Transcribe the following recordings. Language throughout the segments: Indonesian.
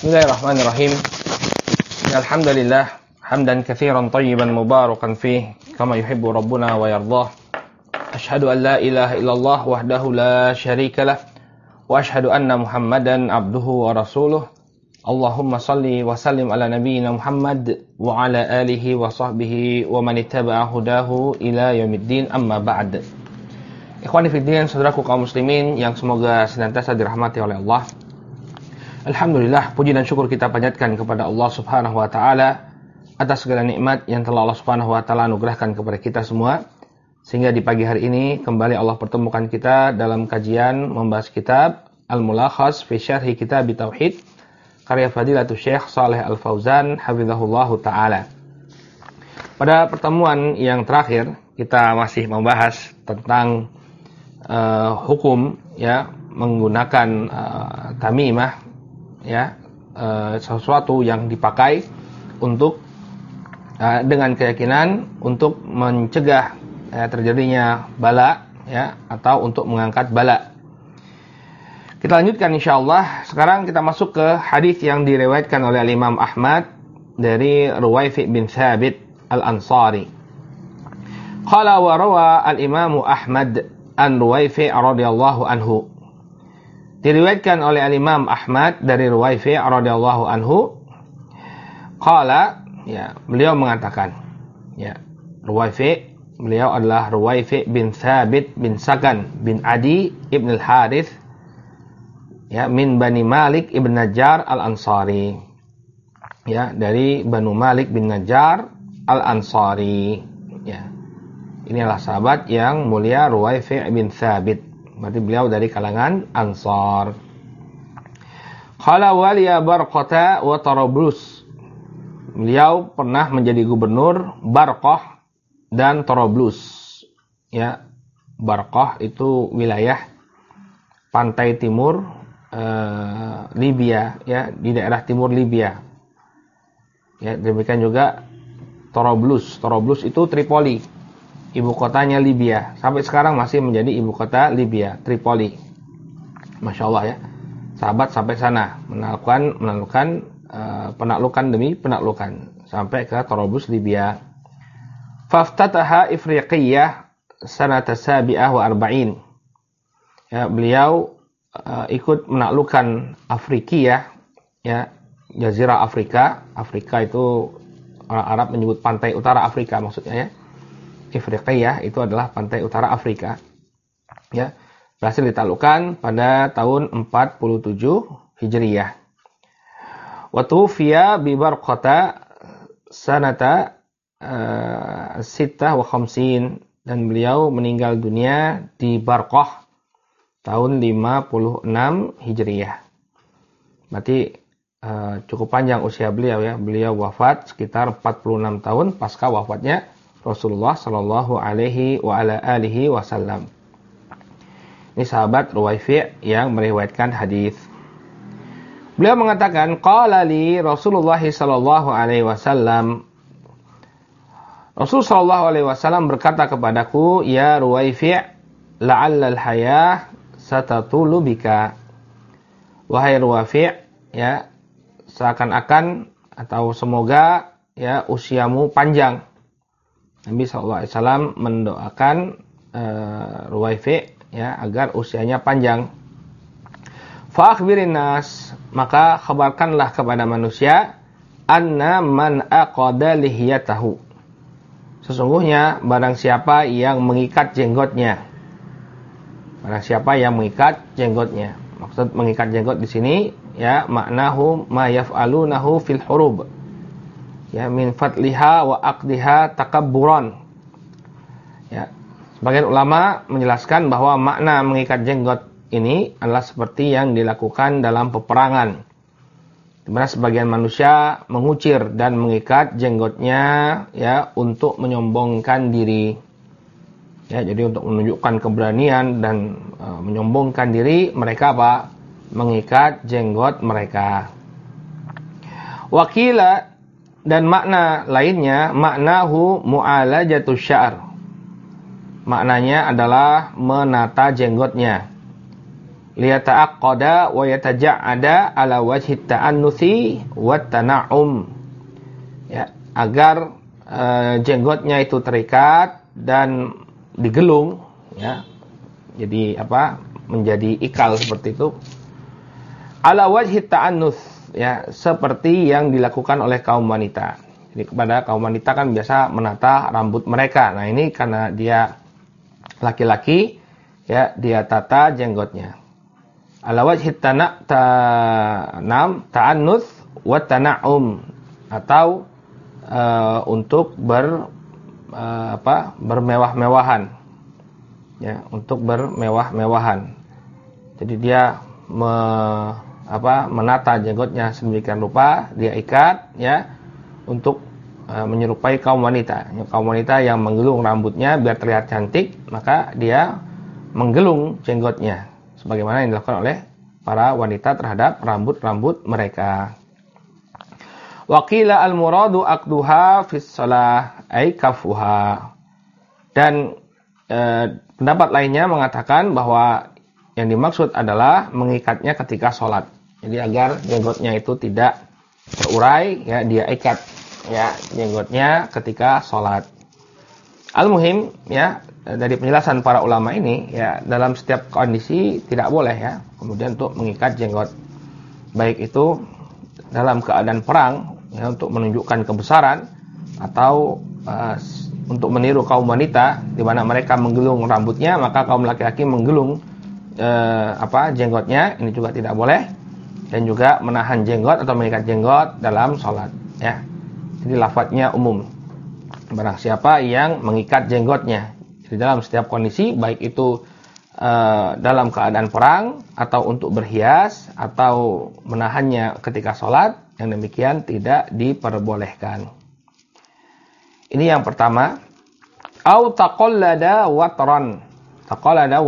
Bismillahirrahmanirrahim. Alhamdulillah hamdan katsiran thayyiban mubarakan fih kama yuhibbu rabbuna wa yardah. Asyhadu an la ilaha illallah wahdahu la syarikalah wa asyhadu anna Muhammadan abduhu wa rasuluh. Allahumma salli wa sallim ala nabiyyina Muhammad wa ala alihi wa sahbihi wa man ittaba'a hudahu ila yaumiddin, amma ba'd. Ikhwani fiddin, saudaraku kaum muslimin yang semoga senantiasa dirahmati oleh Allah. Alhamdulillah, puji dan syukur kita panjatkan kepada Allah Subhanahu wa taala atas segala nikmat yang telah Allah Subhanahu wa taala anugerahkan kepada kita semua, sehingga di pagi hari ini kembali Allah pertemukan kita dalam kajian membahas kitab Al-Mulakhas fi Syarhi Kitab Tauhid karya Fadilatul Syekh Shalih Al-Fauzan hafizahullahu taala. Pada pertemuan yang terakhir kita masih membahas tentang hukum menggunakan tamimah, sesuatu yang dipakai untuk dengan keyakinan untuk mencegah terjadinya bala, atau untuk mengangkat bala. Kita lanjutkan insyaallah. Sekarang kita masuk ke hadis yang diriwayatkan oleh Imam Ahmad dari Ruwaifi bin Thabit Al-Ansari. Qala wa rawa al-Imam Ahmad an Ruwaifi radhiyallahu anhu. Diriwayatkan oleh Imam Ahmad dari Ruwaifi radhiyallahu anhu. Qala, beliau mengatakan, Ruwaifi, beliau adalah Ruwaifi bin Thabit bin Sakan bin Adi ibn al-Harith, min Bani Malik ibn Najjar al-Ansari, dari Banu Malik bin Najjar al-Ansari. Inilah sahabat yang mulia Ruwaifi bin Thabit. Berarti beliau dari kalangan Ansar. Qala waliya Barqata wa Tarablus. Beliau pernah menjadi gubernur Barqah dan Tarablus. Barqah itu wilayah pantai timur Libya, di daerah timur Libya. Demikian juga Tarablus. Tarablus itu Tripoli. Ibu kotanya Libya. Sampai sekarang masih menjadi ibu kota Libya, Tripoli. Masya Allah sahabat sampai sana menaklukkan penaklukan demi penaklukan sampai ke Tarablus, Libya. Faftataha Ifriqiyah sanata sabi'ah wa arba'in. Beliau ikut menaklukkan Afrikiyah, Jazirah Afrika. Afrika itu orang Arab menyebut pantai utara Afrika maksudnya, Ifriqiyah itu adalah pantai utara Afrika. Berhasil ditaklukkan pada tahun 47 Hijriyah. Wa tufiya bi Barqata sanata sittah wa khamsin, dan beliau meninggal dunia di Barqah tahun 56 Hijriyah. Berarti cukup panjang usia beliau. Beliau wafat sekitar 46 tahun pasca wafatnya Rasulullah sallallahu alaihi wa ala alihi wasallam. Ini sahabat Ruwaifi yang meriwayatkan hadis. Beliau mengatakan, qala li Rasulullah sallallahu alaihi wasallam. Rasul sallallahu alaihi wasallam berkata kepadaku, ya Ruwaifi, la'alla al-hayah satatulu bika. Wahai Ruwaifi, seakan-akan atau semoga usiamu panjang. Nabi SAW mendoakan Ruwaifi agar usianya panjang. Fa akhbirin nas, maka kabarkanlah kepada manusia, anna man aqada lihiyatahu. Sesungguhnya barang siapa yang mengikat jenggotnya. Barang siapa yang mengikat jenggotnya. Maksud mengikat jenggot di sini maknahu ma yaf'alunahu fil hurub. Min fatliha wa aqdiha takabburan. Sebagian ulama menjelaskan bahwa makna mengikat jenggot ini adalah seperti yang dilakukan dalam peperangan, di mana sebagian manusia mengucir dan mengikat jenggotnya untuk menyombongkan diri. Jadi untuk menunjukkan keberanian dan menyombongkan diri, mereka mengikat jenggot mereka. Wakila, dan makna lainnya, maknahu mu'alajatus sya'r. Maknanya adalah menata jenggotnya. liyata'aqqada wa yataja'ada ala wajhi ta'annusi wa tana'um. Ya, agar jenggotnya itu terikat dan digelung, ya. Jadi menjadi ikal seperti itu. Ala wajhi ta'annus, ya, seperti yang dilakukan oleh kaum wanita. Jadi kepada kaum wanita kan biasa menata rambut mereka. Nah, ini karena dia laki-laki, ya, dia tata jenggotnya. Ala wajhi ta'annus wa tana'um, atau untuk bermewah-mewahan, ya, untuk bermewah-mewahan. Jadi dia menata jenggotnya sedemikian rupa, dia ikat, ya, untuk menyerupai kaum wanita. Kaum wanita yang menggelung rambutnya biar terlihat cantik, maka dia menggelung jenggotnya sebagaimana yang dilakukan oleh para wanita terhadap rambut-rambut mereka. Waqila al-muradu aqduha fis shalah ay kafuha. Dan pendapat lainnya mengatakan bahwa yang dimaksud adalah mengikatnya ketika sholat. Jadi agar jenggotnya itu tidak terurai, ya, dia ikat, ya, jenggotnya ketika sholat. Al-muhim, ya, dari penjelasan para ulama ini, ya, dalam setiap kondisi tidak boleh, ya, kemudian untuk mengikat jenggot. Baik itu dalam keadaan perang, ya, untuk menunjukkan kebesaran, atau untuk meniru kaum wanita di mana mereka menggelung rambutnya, maka kaum laki-laki menggelung jenggotnya. Ini juga tidak boleh. Dan juga menahan jenggot atau mengikat jenggot dalam sholat, ya. Jadi lafadznya umum. Barang siapa yang mengikat jenggotnya di dalam setiap kondisi, baik itu dalam keadaan perang, atau untuk berhias, atau menahannya ketika sholat, yang demikian tidak diperbolehkan. Ini yang pertama. Au taqallada watran. Taqallada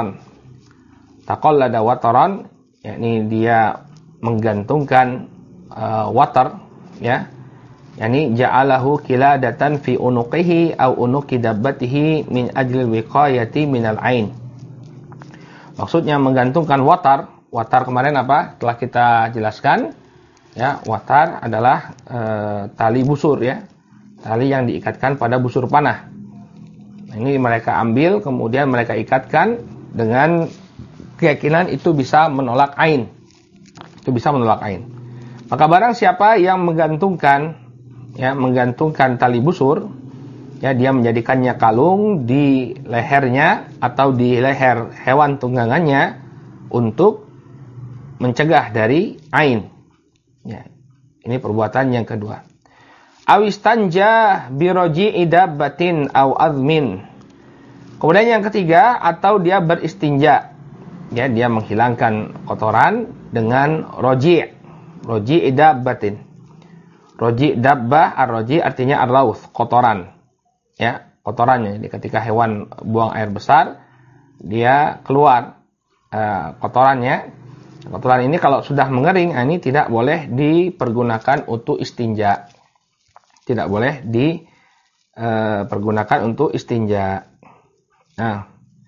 watran, yakni dia menggantungkan watar, ya. Yani ja'alahu qiladatan fi unuqihi aw unuqi dabbatihi min ajli wiqayati minal ain. Maksudnya menggantungkan watar. Watar kemarin telah kita jelaskan, ya. Watar adalah tali busur, ya. Tali yang diikatkan pada busur panah. Nah, ini mereka ambil kemudian mereka ikatkan dengan keyakinan itu bisa menolak ain. Itu bisa menolak ain. Maka barang siapa yang menggantungkan tali busur, ya, dia menjadikannya kalung di lehernya atau di leher hewan tunggangannya untuk mencegah dari ain. Ya, ini perbuatan yang kedua. Awistanja biroji'i dabbatin aw azmin. Kemudian yang ketiga, atau dia beristinja, ya, dia menghilangkan kotoran dengan roji'. Roji'i dabbatin. Roji' dabbah, ar-roji' artinya ar-raus, kotoran. Ya, kotorannya. Jadi ketika hewan buang air besar, dia keluar kotorannya. Kotoran ini kalau sudah mengering, ini tidak boleh dipergunakan untuk istinja. Tidak boleh dipergunakan untuk istinja. Nah,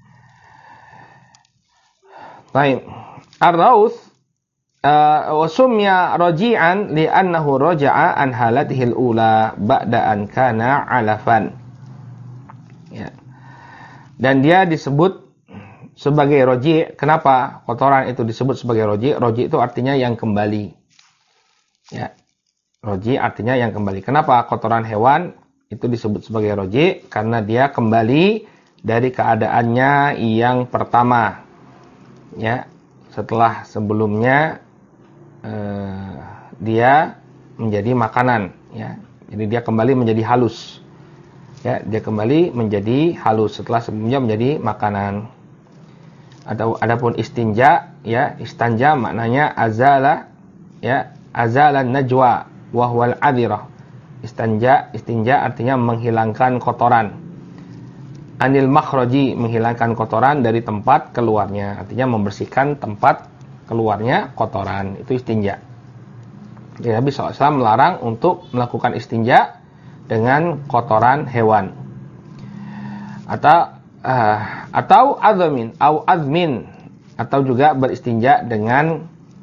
baik. Ar-raus wasumya raji'an li'annahu raja'a an halatihi al-ula ba'da an kana 'alafan. Ya. Dan dia disebut sebagai roji'. Kenapa kotoran itu disebut sebagai roji'? Roji' itu artinya yang kembali. Ya. Roji' artinya yang kembali. Kenapa kotoran hewan itu disebut sebagai roji'? Karena dia kembali dari keadaannya yang pertama. Ya. Setelah sebelumnya dia menjadi makanan, ya. Jadi dia kembali menjadi halus. Ya, dia kembali menjadi halus setelah sebelumnya menjadi makanan. Adapun istinja, ya, istanja maknanya azala, ya, azalan najwa wa huwal adhirah. Istinja artinya menghilangkan kotoran. Anil makhraji, menghilangkan kotoran dari tempat keluarnya, artinya membersihkan tempat keluarnya kotoran, itu istinja. Jadi Nabi SAW melarang untuk melakukan istinja dengan kotoran hewan. Atau azmin, atau juga beristinja dengan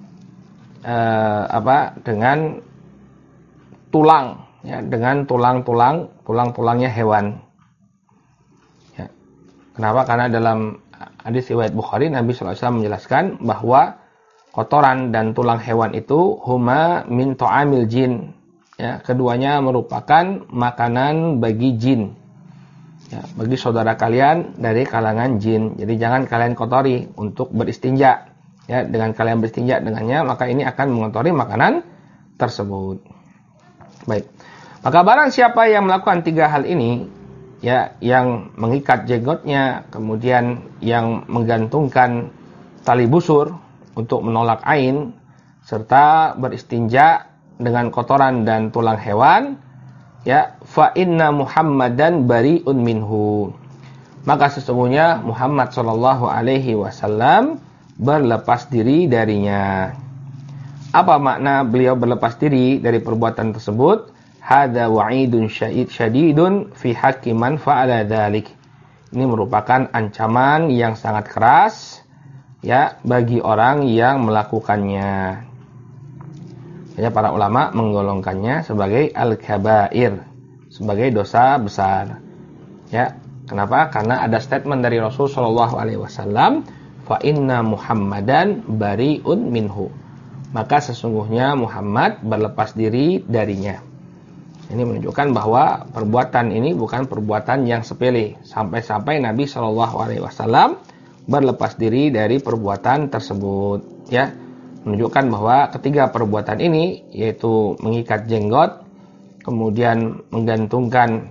dengan tulang, ya, dengan tulang-tulangnya hewan. Ya. Kenapa? Karena dalam hadis riwayat Bukhari Nabi SAW menjelaskan bahwa kotoran dan tulang hewan itu huma min ta'amil jin. Ya, keduanya merupakan makanan bagi jin. Ya, bagi saudara kalian dari kalangan jin. Jadi jangan kalian kotori untuk beristinja. Ya, dengan kalian beristinja dengannya, maka ini akan mengotori makanan tersebut. Baik. Maka barang siapa yang melakukan 3 hal ini, ya, yang mengikat jenggotnya, kemudian yang menggantungkan tali busur untuk menolak ain, serta beristinja dengan kotoran dan tulang hewan, ya, fa inna Muhammadan bari'un minhu. Maka sesungguhnya Muhammad sallallahu alaihi wasallam berlepas diri darinya. Apa makna beliau berlepas diri dari perbuatan tersebut? Hadza wa'idun syadidun fi haqqi man fa'ala dzalik. Ini merupakan ancaman yang sangat keras, ya, bagi orang yang melakukannya. Ya, para ulama menggolongkannya sebagai al-kabair, sebagai dosa besar. Ya, kenapa? Karena ada statement dari Rasul sallallahu alaihi wasallam, fa inna Muhammadan bari'un minhu. Maka sesungguhnya Muhammad berlepas diri darinya. Ini menunjukkan bahwa perbuatan ini bukan perbuatan yang sepele, sampai-sampai Nabi sallallahu alaihi wasallam berlepas diri dari perbuatan tersebut, ya. Menunjukkan bahwa ketiga perbuatan ini, yaitu mengikat jenggot, kemudian menggantungkan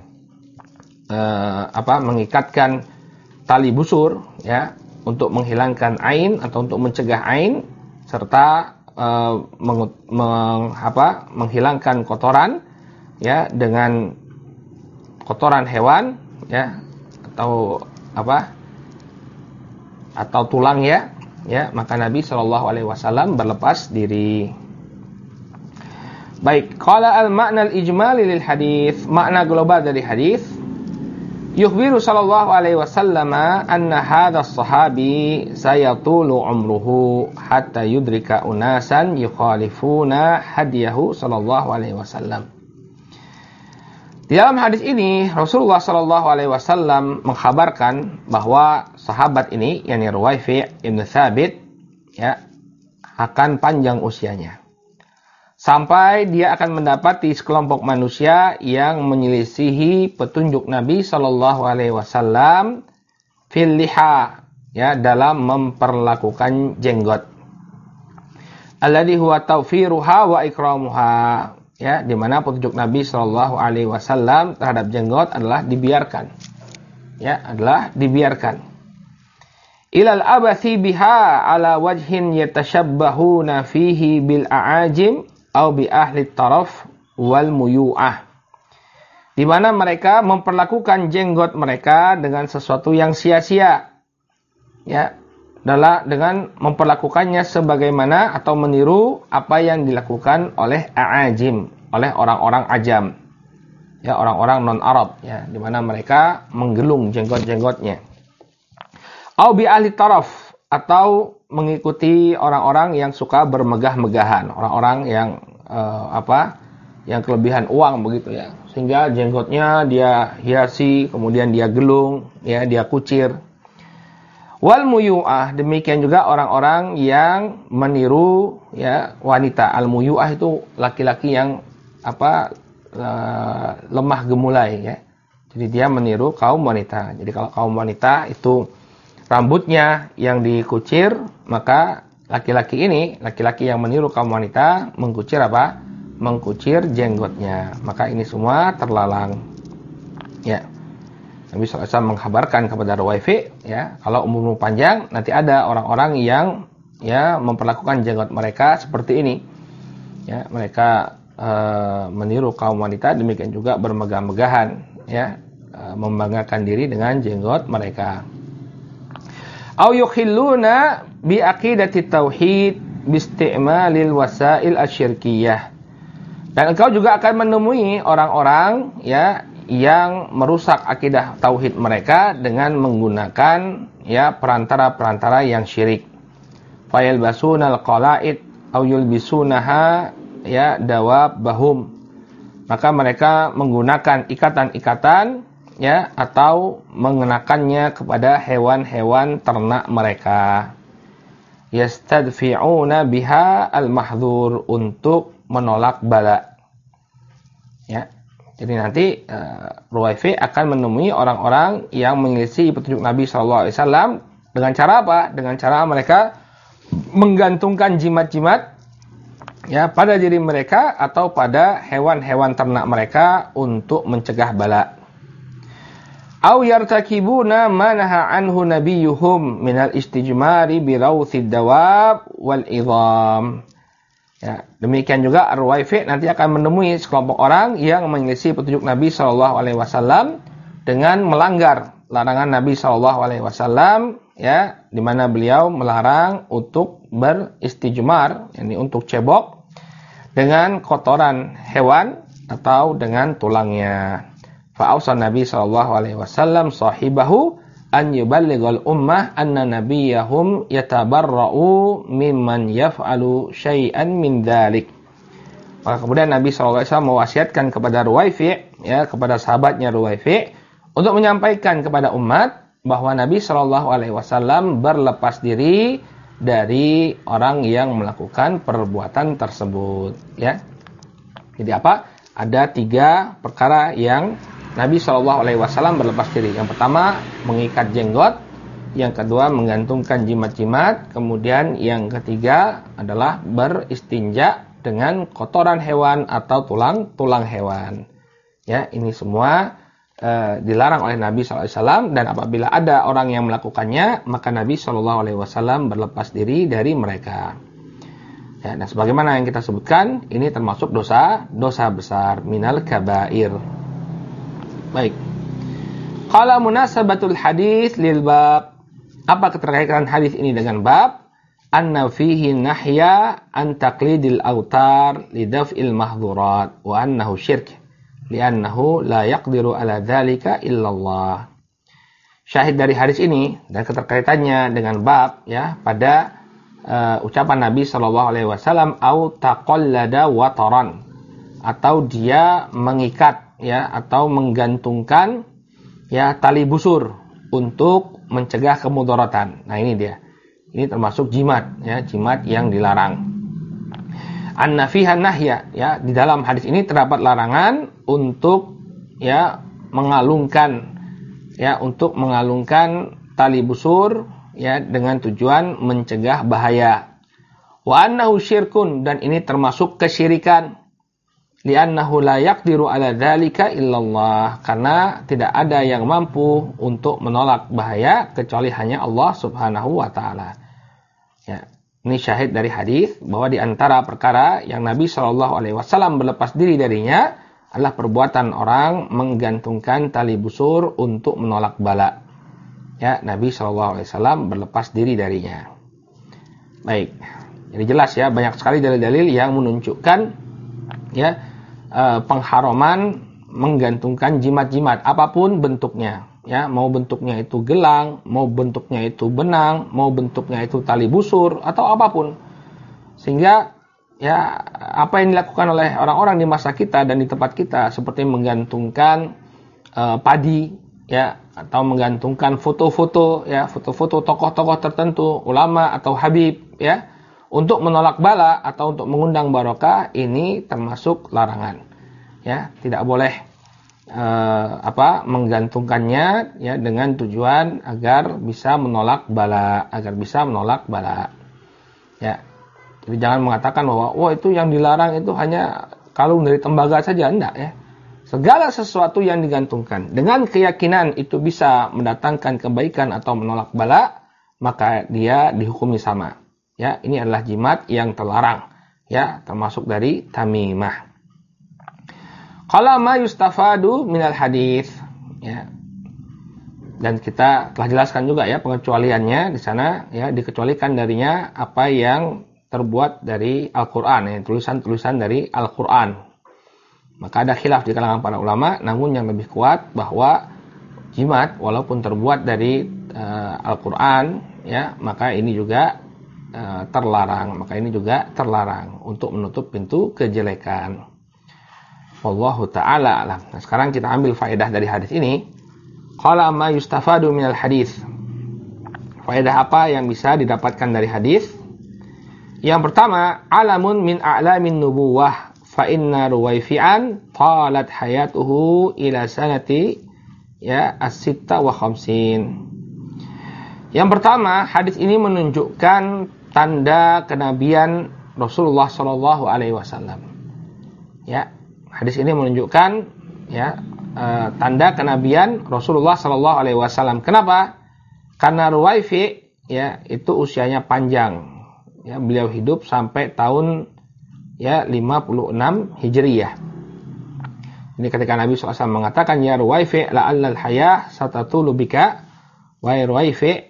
mengikatkan tali busur, ya, untuk menghilangkan ain atau untuk mencegah ain, serta menghilangkan kotoran, ya, dengan kotoran hewan, ya, atau tulang, ya. Ya, maka Nabi sallallahu alaihi wasallam berlepas diri. Baik, qala al-ma'na al-ijmali lil hadis, makna global dari hadis, yukhbiru sallallahu alaihi wasallam anna hadha as-sahabi sayatulu umruhu hatta yudrika unasan yukhalifuna hadiyahu sallallahu alaihi wasallam. Di dalam hadis ini Rasulullah sallallahu alaihi wasallam mengkhabarkan bahwa sahabat ini, yakni Ruwaifi' ibn Thabit, ya, akan panjang usianya sampai dia akan mendapati sekelompok manusia yang menyelisihi petunjuk Nabi sallallahu alaihi wasallam fil liha, ya, dalam memperlakukan jenggot. Alladhi huwa tawfiruha wa ikramuha. Ya, di mana petunjuk Nabi sallallahu alaihi wasallam terhadap jenggot adalah dibiarkan. Ya, adalah dibiarkan. Ilal abathi biha ala wajhin yatashabbahuna fihi bil a'ajim au bi ahli taraf wal muyu'ah. Di mana mereka memperlakukan jenggot mereka dengan sesuatu yang sia-sia. Ya, adalah dengan memperlakukannya sebagaimana atau meniru apa yang dilakukan oleh a'ajim, oleh orang-orang ajam, ya, orang-orang non-Arab, ya, di mana mereka menggelung jenggot-jenggotnya. Au bi ahli taraf, atau mengikuti orang-orang yang suka bermegah-megahan, orang-orang yang yang kelebihan uang begitu, ya, sehingga jenggotnya dia hiasi, kemudian dia gelung, ya, dia kucir. Wal muyu'ah, demikian juga orang-orang yang meniru, ya, wanita. Al muyu'ah itu laki-laki yang lemah gemulai, ya. Jadi dia meniru kaum wanita. Jadi kalau kaum wanita itu rambutnya yang dikucir, maka laki-laki yang meniru kaum wanita mengkucir mengkucir jenggotnya. Maka ini semua terlarang, ya. Nabi SAW mengkabarkan kepada Ruwaifi, ya, kalau umurmu panjang, nanti ada orang-orang yang, ya, memperlakukan jenggot mereka seperti ini. Ya, mereka meniru kaum wanita, demikian juga bermegah-megahan, ya, membanggakan diri dengan jenggot mereka. Au yukhilluna bi aqidati tauhid bi isti'malil wasail asyirkiyah. Dan engkau juga akan menemui orang-orang, ya, yang merusak akidah tauhid mereka dengan menggunakan, ya, perantara-perantara yang syirik. fayalbasunal qala'id aw yulbisunaha ya dawabahum, maka mereka menggunakan ikatan-ikatan ya atau mengenakannya kepada hewan-hewan ternak mereka. Yastadfi'una biha al-mahdzur, untuk menolak bala. Ya. Jadi nanti Ruwaifi akan menemui orang-orang yang menyelisih petunjuk Nabi SAW dengan cara apa? Dengan cara mereka menggantungkan jimat-jimat ya pada diri mereka atau pada hewan-hewan ternak mereka untuk mencegah bala. Au yartakibuna ma naha anhu nabiyuhum minal istijmari bi rawthid dawab wal idham. Ya, demikian juga Ar-Ruwaifi nanti akan menemui sekelompok orang yang menyelisih petunjuk Nabi SAW dengan melanggar larangan Nabi SAW, ya, di mana beliau melarang untuk beristijmar, yakni untuk cebok dengan kotoran hewan atau dengan tulangnya. Fa'ausa Nabi SAW sahibahu an yuballighal ummah anna nabiyahum yatabarra'u mimman yaf'alu syai'an min dzalik. Maka kemudian Nabi SAW mewasiatkan kepada Ruwaifi, ya, kepada sahabatnya Ruwaifi, untuk menyampaikan kepada umat bahwa Nabi SAW berlepas diri dari orang yang melakukan perbuatan tersebut, ya. Jadi apa? Ada 3 perkara yang Nabi SAW berlepas diri. Yang pertama, mengikat jenggot. Yang kedua, menggantungkan jimat-jimat. Kemudian yang ketiga adalah beristinja dengan kotoran hewan atau tulang hewan. Ya, ini semua dilarang oleh Nabi SAW. Dan apabila ada orang yang melakukannya, maka Nabi SAW berlepas diri dari mereka. Ya, dan sebagaimana yang kita sebutkan, ini termasuk dosa besar, minal kabair. Baik. Qala munasabatul hadis lil bab. Apa keterkaitan hadis ini dengan bab? Anna fihi nahya an taqlidil autar lidaf'il mahdhurat wa annahu syirk li'annahu la yaqdiru ala dzalika illallah. Syahid dari hadis ini dan keterkaitannya dengan bab, ya, pada ucapan Nabi SAW, au taqallada wataran, atau dia mengikat, ya, atau menggantungkan, ya, tali busur untuk mencegah kemudaratan. Nah, ini dia. Ini termasuk jimat, ya, jimat yang dilarang. Anna fiha nahya, ya, di dalam hadis ini terdapat larangan untuk, ya, mengalungkan, ya, untuk mengalungkan tali busur, ya, dengan tujuan mencegah bahaya. Wa annahu syirkun, dan ini termasuk kesyirikan. Li'annahu la yaqdiru ala dzalika illallah, karena tidak ada yang mampu untuk menolak bahaya kecuali hanya Allah Subhanahu wa taala. Ya, ini syahid dari hadis bahwa di antara perkara yang Nabi SAW berlepas diri darinya adalah perbuatan orang menggantungkan tali busur untuk menolak bala. Ya, Nabi SAW berlepas diri darinya. Baik. Jadi jelas, ya, banyak sekali dalil-dalil yang menunjukkan, ya, pengharaman menggantungkan jimat-jimat apapun bentuknya, ya, mau bentuknya itu gelang, mau bentuknya itu benang, mau bentuknya itu tali busur atau apapun. Sehingga, ya, apa yang dilakukan oleh orang-orang di masa kita dan di tempat kita seperti menggantungkan padi, ya, atau menggantungkan foto-foto, ya, foto-foto tokoh-tokoh tertentu, ulama atau habib, ya, untuk menolak bala atau untuk mengundang barokah, ini termasuk larangan. Ya, tidak boleh menggantungkannya, ya, dengan tujuan agar bisa menolak bala, Ya. Jadi jangan mengatakan bahwa itu yang dilarang itu hanya kalung dari tembaga saja, enggak, ya. Segala sesuatu yang digantungkan dengan keyakinan itu bisa mendatangkan kebaikan atau menolak bala, maka dia dihukumi sama. Ya, ini adalah jimat yang terlarang, ya, termasuk dari tamimah. Qala ma yustafadu minal hadis, ya. Dan kita telah jelaskan juga, ya, pengecualiannya di sana, ya, dikecualikan darinya apa yang terbuat dari Al-Qur'an, ya, tulisan-tulisan dari Al-Qur'an. Maka ada khilaf di kalangan para ulama, namun yang lebih kuat bahwa jimat walaupun terbuat dari Al-Qur'an, ya, maka ini juga terlarang. Maka ini juga terlarang untuk menutup pintu kejelekan. Wallahu ta'ala alam. Nah, sekarang kita ambil faedah dari hadis ini. Qala ma yustafadu minal hadis. Faedah apa yang bisa didapatkan dari hadis? Yang pertama, alamun min a'lamin nubuwah fa inna Ruwayfi'an talat hayatuhu ila sanati as-sitta wa khamsin. Yang pertama, hadis ini menunjukkan tanda kenabian Rasulullah sallallahu alaihi wasallam. Ya, hadis ini menunjukkan tanda kenabian Rasulullah sallallahu alaihi wasallam. Kenapa? Karena Ruwayfi itu usianya panjang. Ya, beliau hidup sampai tahun 56 Hijriyah. Ini ketika Nabi SAW mengatakan, ya Ruwayfi la'allal hayah satatulu bika. Wahai Ruwayfi,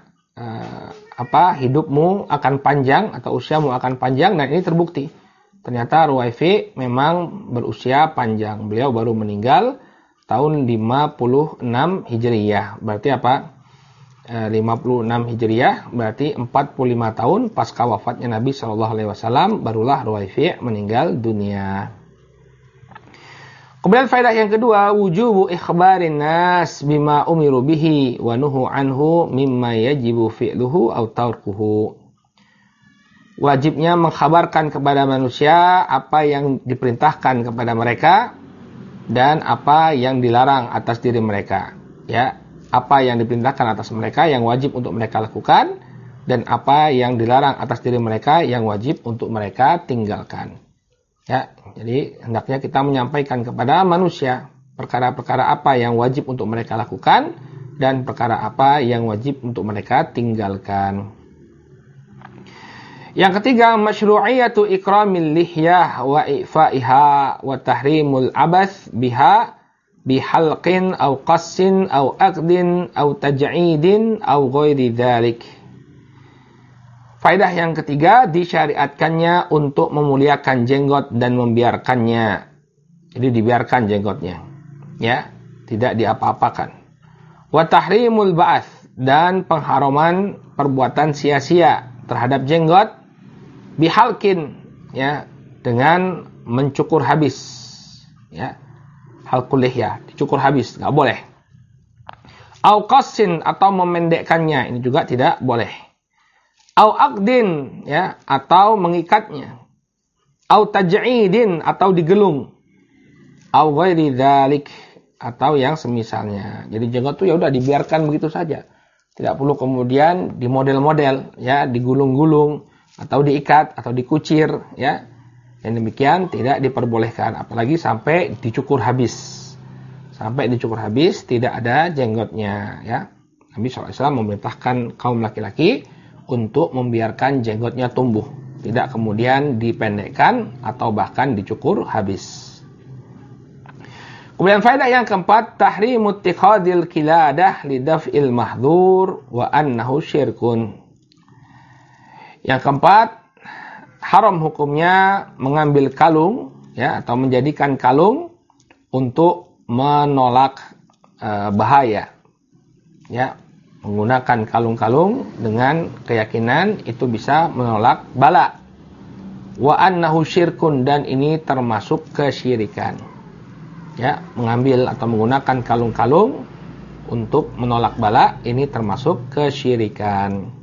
hidupmu akan panjang atau usiamu akan panjang, dan ini terbukti. Ternyata Ruwayfi memang berusia panjang. Beliau baru meninggal tahun 56 Hijriyah. Berarti apa? 56 Hijriyah berarti 45 tahun pasca wafatnya Nabi SAW, barulah Ruwayfi meninggal dunia. Kemudian faedah yang kedua, wujubu ikhbarin nas bima umiru bihi wa nuhu anhu mimma yajibu fi'luhu aw tarkuhu. Wajibnya mengkhabarkan kepada manusia apa yang diperintahkan kepada mereka dan apa yang dilarang atas diri mereka. Ya, apa yang diperintahkan atas mereka yang wajib untuk mereka lakukan, dan apa yang dilarang atas diri mereka yang wajib untuk mereka tinggalkan. Ya, jadi hendaknya kita menyampaikan kepada manusia perkara-perkara apa yang wajib untuk mereka lakukan dan perkara apa yang wajib untuk mereka tinggalkan. Yang ketiga, masyru'iyatu ikramil lihyah wa i'fa'iha wa tahrimul abath biha bihalqin aw qassin aw aqdin aw taj'idin aw ghairi dzalik. Faedah yang ketiga, disyariatkannya untuk memuliakan jenggot dan membiarkannya. Jadi dibiarkan jenggotnya, ya, tidak diapa-apakan. Wa tahrimul ba'ats, dan pengharaman perbuatan sia-sia terhadap jenggot bihalqin, ya, dengan mencukur habis, ya. Halqul lihya, dicukur habis, enggak boleh. Au qassin, atau memendekkannya, ini juga tidak boleh. Au aqdin, ya, atau mengikatnya. Au taj'idin, atau digelung. Au ghairi dzalik, atau yang semisalnya. Jadi jenggot itu ya udah dibiarkan begitu saja. Tidak perlu kemudian dimodel-model, ya, digulung-gulung atau diikat atau dikucir, ya. Yang demikian tidak diperbolehkan, apalagi sampai dicukur habis. Sampai dicukur habis tidak ada jenggotnya, ya. Nabi SAW memerintahkan kaum laki-laki untuk membiarkan jenggotnya tumbuh, tidak kemudian dipendekkan atau bahkan dicukur habis. Kemudian faedah yang keempat, tahrimut ittikhadil qiladah lidaf'il mahdhur wa annahu syirkun. Yang keempat, haram hukumnya mengambil kalung, ya, atau menjadikan kalung untuk menolak bahaya, ya, menggunakan kalung-kalung dengan keyakinan itu bisa menolak bala. Wa annahu syirkun, dan ini termasuk kesyirikan, ya, mengambil atau menggunakan kalung-kalung untuk menolak bala, ini termasuk kesyirikan.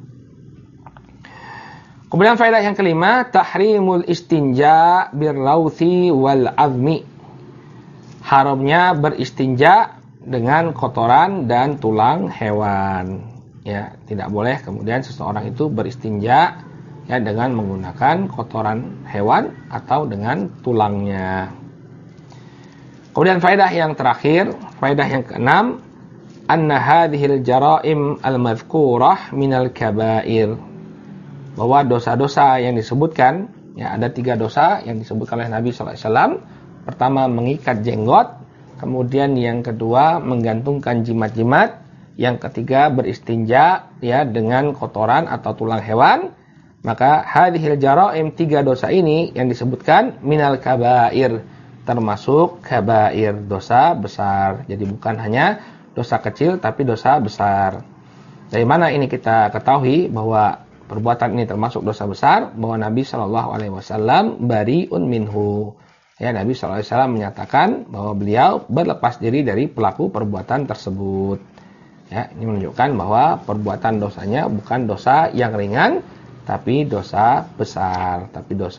Kemudian faedah yang kelima, tahrimul istinja birrauthi wal azmi. Haramnya beristinja dengan kotoran dan tulang hewan. Ya, tidak boleh kemudian seseorang itu beristinja, ya, dengan menggunakan kotoran hewan atau dengan tulangnya. Kemudian faedah yang terakhir, faedah yang keenam, anna hadhil jaraim al-madhkurah minal kabair. Bahwa dosa-dosa yang disebutkan, ya, ada 3 dosa yang disebutkan oleh Nabi SAW. Pertama, mengikat jenggot. Kemudian yang kedua, menggantungkan jimat-jimat. Yang ketiga, beristinja, ya, dengan kotoran atau tulang hewan. Maka hadhil jaraim, 3 dosa ini yang disebutkan minal kabair, termasuk kabair, dosa besar. Jadi bukan hanya dosa kecil tapi dosa besar. Dari mana ini kita ketahui bahwa perbuatan ini termasuk dosa besar, bahwa Nabi Shallallahu Alaihi Wasallam bariun minhu. Ya, Nabi Shallallahu Alaihi Wasallam menyatakan bahwa beliau berlepas diri dari pelaku perbuatan tersebut. Ya, ini menunjukkan bahwa perbuatan dosanya bukan dosa yang ringan, tapi dosa besar.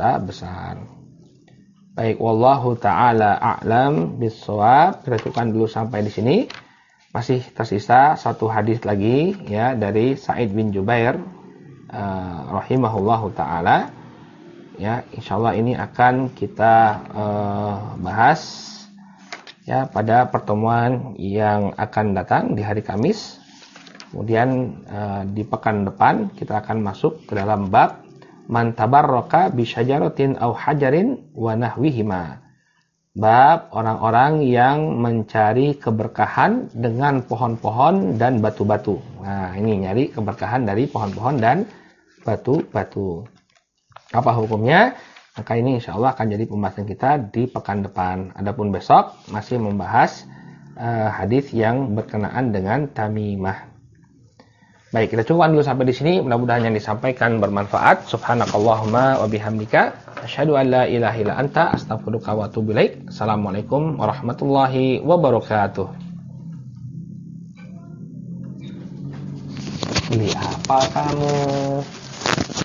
Baik, wallahu taala a'lam bissawab. Kita cukupkan dulu sampai di sini. Masih tersisa satu hadis lagi ya dari Sa'id bin Jubair rahimahullahu taala. Ya, insyaallah ini akan kita bahas ya pada pertemuan yang akan datang di hari Kamis. Kemudian di pekan depan kita akan masuk ke dalam bab man tabarraka bi syajaratin aw hajarin wa nahwihima. Bab orang-orang yang mencari keberkahan dengan pohon-pohon dan batu-batu. Nah, ini nyari keberkahan dari pohon-pohon dan batu-batu. Apa hukumnya? Maka ini insya Allah akan jadi pembahasan kita di pekan depan. Adapun besok masih membahas hadis yang berkenaan dengan tamimah. Baik, kita cukupkan dulu sampai di sini. Mudah-mudahan yang disampaikan bermanfaat. Subhanakallahumma wa bihamdika asyhadu an la ilaha illa anta astaghfiruka wa atubu ilaik. Assalamualaikum warahmatullahi wabarakatuh. Beli apa kamu?